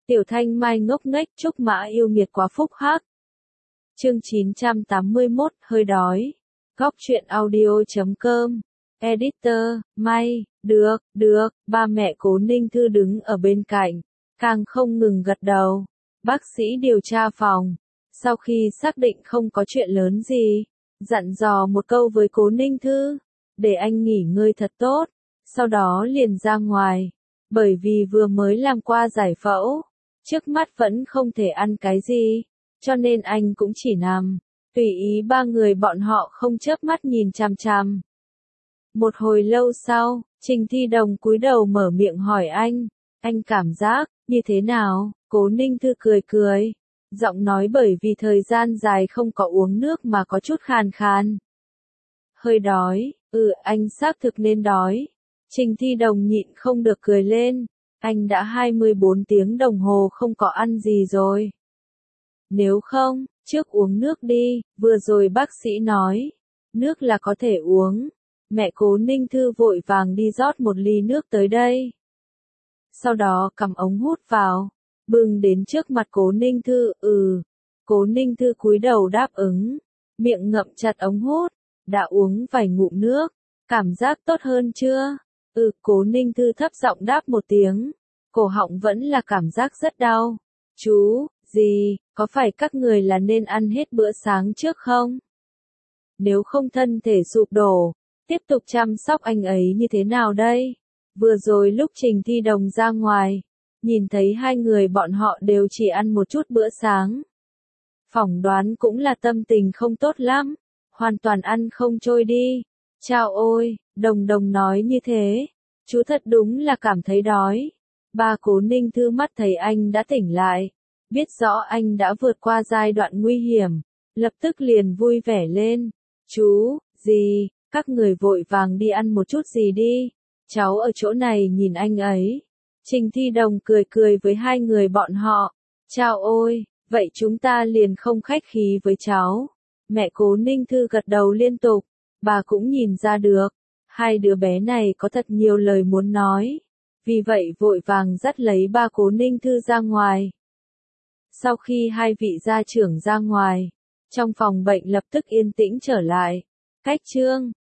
Tiểu Thanh Mai ngốc nghếch, Trúc Mã yêu nghiệt quá phúc hắc. Chương 981, hơi đói. Góc truyện audio.com. Editor, May, được, ba mẹ Cố Ninh Thư đứng ở bên cạnh, càng không ngừng gật đầu. Bác sĩ điều tra phòng, sau khi xác định không có chuyện lớn gì, dặn dò một câu với Cố Ninh Thư, để anh nghỉ ngơi thật tốt, sau đó liền ra ngoài, bởi vì vừa mới làm qua giải phẫu, trước mắt vẫn không thể ăn cái gì, cho nên anh cũng chỉ nằm, tùy ý ba người bọn họ không chớp mắt nhìn chằm chằm. Một hồi lâu sau, Trình Thi Đồng cúi đầu mở miệng hỏi anh cảm giác như thế nào? Cố Ninh Thư cười cười, giọng nói bởi vì thời gian dài không có uống nước mà có chút khàn khàn. Hơi đói, anh xác thực nên đói. Trình Thi Đồng nhịn không được cười lên, anh đã 24 tiếng đồng hồ không có ăn gì rồi. Nếu không, trước uống nước đi, vừa rồi bác sĩ nói, nước là có thể uống. Mẹ Cố Ninh Thư vội vàng đi rót một ly nước tới đây. Sau đó cầm ống hút vào, bưng đến trước mặt Cố Ninh Thư, Cố Ninh Thư cúi đầu đáp ứng, miệng ngậm chặt ống hút, đã uống vài ngụm nước, cảm giác tốt hơn chưa? Cố Ninh Thư thấp giọng đáp một tiếng, cổ họng vẫn là cảm giác rất đau. Chú, gì, có phải các người là nên ăn hết bữa sáng trước không? Nếu không thân thể sụp đổ, tiếp tục chăm sóc anh ấy như thế nào đây? Vừa rồi lúc Trình Thi Đồng ra ngoài, nhìn thấy hai người bọn họ đều chỉ ăn một chút bữa sáng. Phỏng đoán cũng là tâm tình không tốt lắm, hoàn toàn ăn không trôi đi. Chao ôi, Đồng Đồng nói như thế, chú thật đúng là cảm thấy đói. Ba Cố Ninh Thư mắt thấy anh đã tỉnh lại, biết rõ anh đã vượt qua giai đoạn nguy hiểm, lập tức liền vui vẻ lên. Chú, gì, các người vội vàng đi ăn một chút gì đi, cháu ở chỗ này nhìn anh ấy. Trình Thi Đồng cười cười với hai người bọn họ. Chao ôi, vậy chúng ta liền không khách khí với cháu. Mẹ Cố Ninh Thư gật đầu liên tục, bà cũng nhìn ra được, hai đứa bé này có thật nhiều lời muốn nói. Vì vậy vội vàng dắt lấy ba Cố Ninh Thư ra ngoài. Sau khi hai vị gia trưởng ra ngoài, trong phòng bệnh lập tức yên tĩnh trở lại. Cách chương